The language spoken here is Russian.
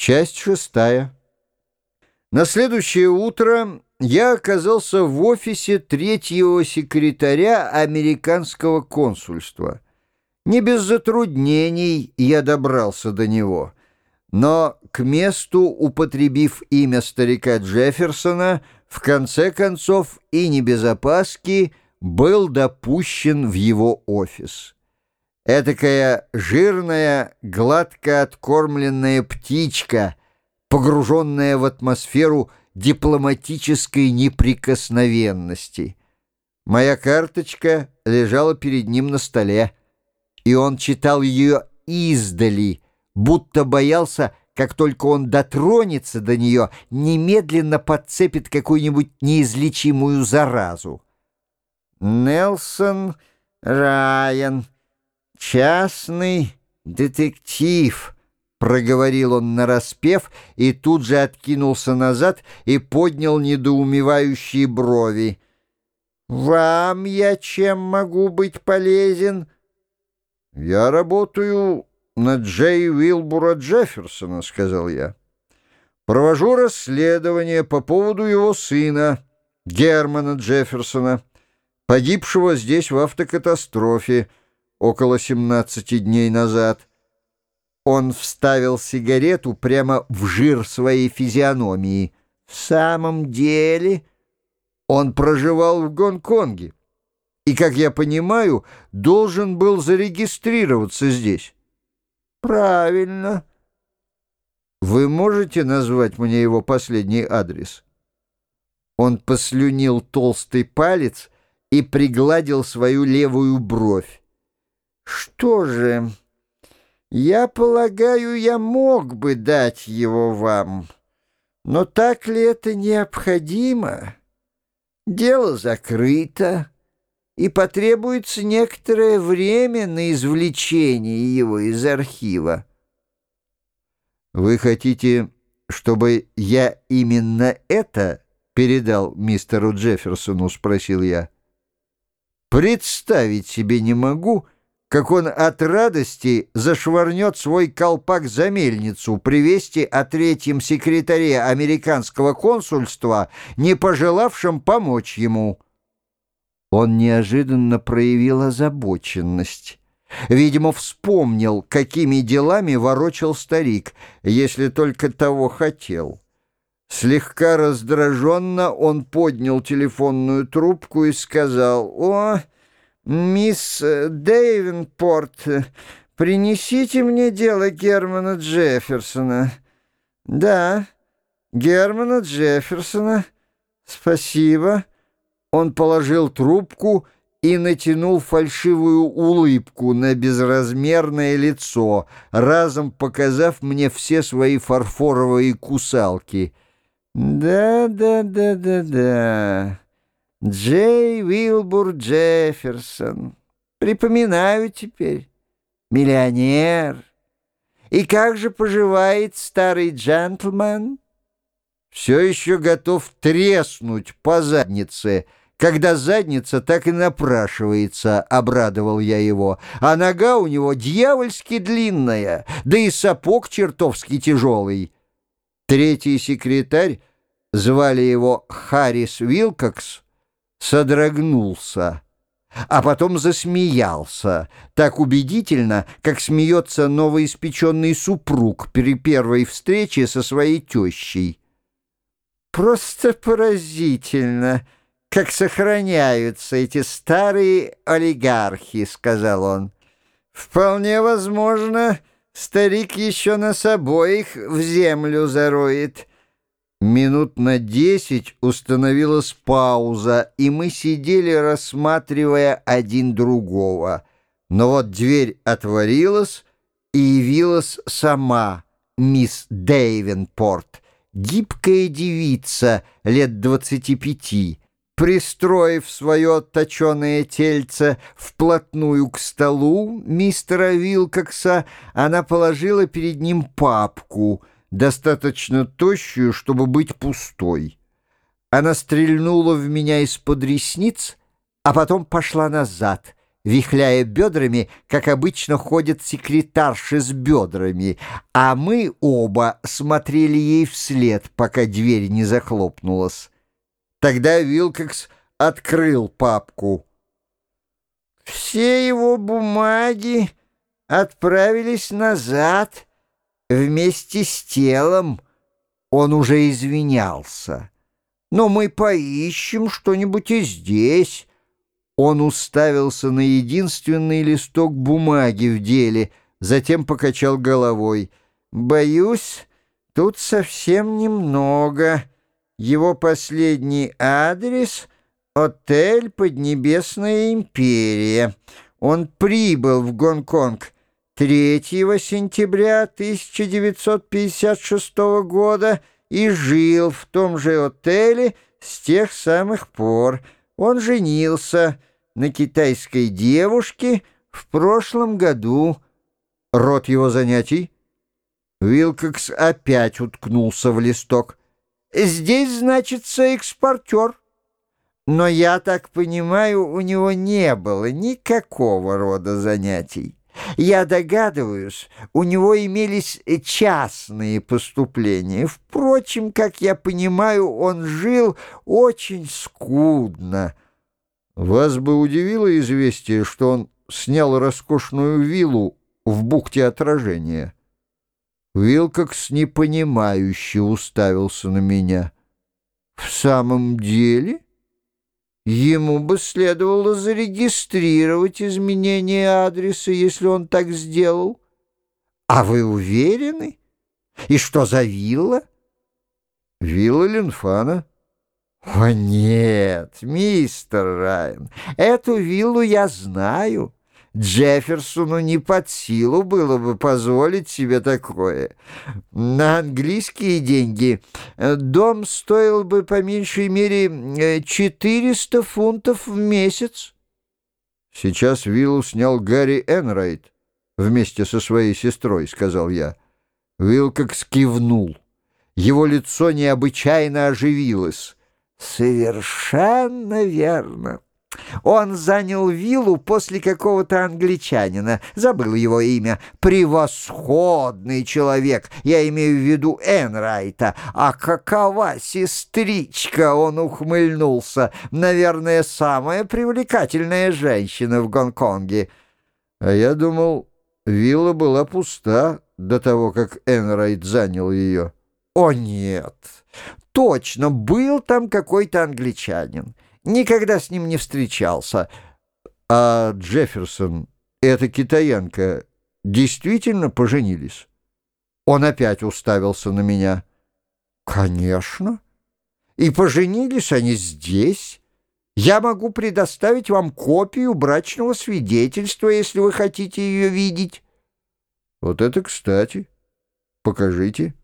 Часть шестая. На следующее утро я оказался в офисе третьего секретаря американского консульства. Не без затруднений я добрался до него, но к месту, употребив имя старика Джефферсона, в конце концов и не без опаски был допущен в его офис. Этакая жирная, гладко откормленная птичка, погруженная в атмосферу дипломатической неприкосновенности. Моя карточка лежала перед ним на столе, и он читал ее издали, будто боялся, как только он дотронется до нее, немедленно подцепит какую-нибудь неизлечимую заразу. Нельсон Райан, частный детектив, проговорил он нараспев и тут же откинулся назад и поднял недоумевающие брови. «Вам я чем могу быть полезен?» «Я работаю на Джей Уилбура Джефферсона», — сказал я. «Провожу расследование по поводу его сына, Германа Джефферсона, погибшего здесь в автокатастрофе около 17 дней назад». Он вставил сигарету прямо в жир своей физиономии. «В самом деле, он проживал в Гонконге и, как я понимаю, должен был зарегистрироваться здесь». «Правильно. Вы можете назвать мне его последний адрес?» Он послюнил толстый палец и пригладил свою левую бровь. «Что же, я полагаю, я мог бы дать его вам, но так ли это необходимо? Дело закрыто, и потребуется некоторое время на извлечение его из архива». «Вы хотите, чтобы я именно это передал мистеру Джефферсону?» — спросил я. «Представить себе не могу, как он от радости зашвырнет свой колпак за мельницу при вести о третьем секретаре американского консульства, не пожелавшем помочь ему». Он неожиданно проявил озабоченность. Видимо, вспомнил, какими делами ворочал старик, если только того хотел. Слегка раздраженно он поднял телефонную трубку и сказал: «О, мисс Дэйвенпорт, принесите мне дело Германа Джефферсона». «Да, Германа Джефферсона. Спасибо». Он положил трубку и натянул фальшивую улыбку на безразмерное лицо, разом показав мне все свои фарфоровые кусалки. «Да. Джей Уилбур Джефферсон. Припоминаю теперь. Миллионер. И как же поживает старый джентльмен?» «Все еще готов треснуть по заднице, когда задница так и напрашивается», — обрадовал я его. «А нога у него дьявольски длинная, да и сапог чертовски тяжелый». Третий секретарь, звали его Харрис Уилкокс, содрогнулся, а потом засмеялся, так убедительно, как смеется новоиспеченный супруг при первой встрече со своей тещей. «Просто поразительно, как сохраняются эти старые олигархи», — сказал он. «Вполне возможно, старик еще нас обоих в землю зароет». Минут на 10 установилась пауза, и мы сидели, рассматривая один другого. Но вот дверь отворилась, и явилась сама мисс Дэйвенпорт, гибкая девица лет 25. Пристроив свое отточенное тельце вплотную к столу мистера Уилкокса, она положила перед ним папку, достаточно тощую, чтобы быть пустой. Она стрельнула в меня из-под ресниц, а потом пошла назад, вихляя бедрами, как обычно ходят секретарши с бедрами, а мы оба смотрели ей вслед, пока дверь не захлопнулась. Тогда Вилкокс открыл папку. Все его бумаги отправились назад вместе с телом. Он уже извинялся. Но мы поищем что-нибудь и здесь. Он уставился на единственный листок бумаги в деле, затем покачал головой. «Боюсь, тут совсем немного. Его последний адрес — отель «Поднебесная империя». Он прибыл в Гонконг 3 сентября 1956 года и жил в том же отеле с тех самых пор. Он женился на китайской девушке в прошлом году. Род его занятий? Вилкокс опять уткнулся в листок. Здесь значится экспортер. Но, я так понимаю, у него не было никакого рода занятий. Я догадываюсь, у него имелись частные поступления. Впрочем, как я понимаю, он жил очень скудно. Вас бы удивило известие, что он снял роскошную виллу в бухте Отражения. Вилкокс непонимающе уставился на меня. В самом деле? Ему бы следовало зарегистрировать изменение адреса, если он так сделал. А вы уверены? И что за вилла? Вилла Линфана. О, нет, мистер Райан, эту виллу я знаю. Джефферсону не под силу было бы позволить себе такое. На английские деньги дом стоил бы по меньшей мере 400 фунтов в месяц. Сейчас виллу снял Гарри Энрайт вместе со своей сестрой, сказал я. Вилкокс кивнул. Его лицо необычайно оживилось. Совершенно верно. Он занял виллу после какого-то англичанина. Забыл его имя. Превосходный человек. Я имею в виду Энрайта. А какова сестричка? Он ухмыльнулся. Наверное, самая привлекательная женщина в Гонконге. А я думал, вилла была пуста до того, как Энрайт занял ее. О, нет. Точно, был там какой-то англичанин. Никогда с ним не встречался. А Джефферсон и эта китаянка действительно поженились? Он опять уставился на меня. Конечно. И поженились они здесь. Я могу предоставить вам копию брачного свидетельства, если вы хотите ее видеть. Вот это кстати. Покажите.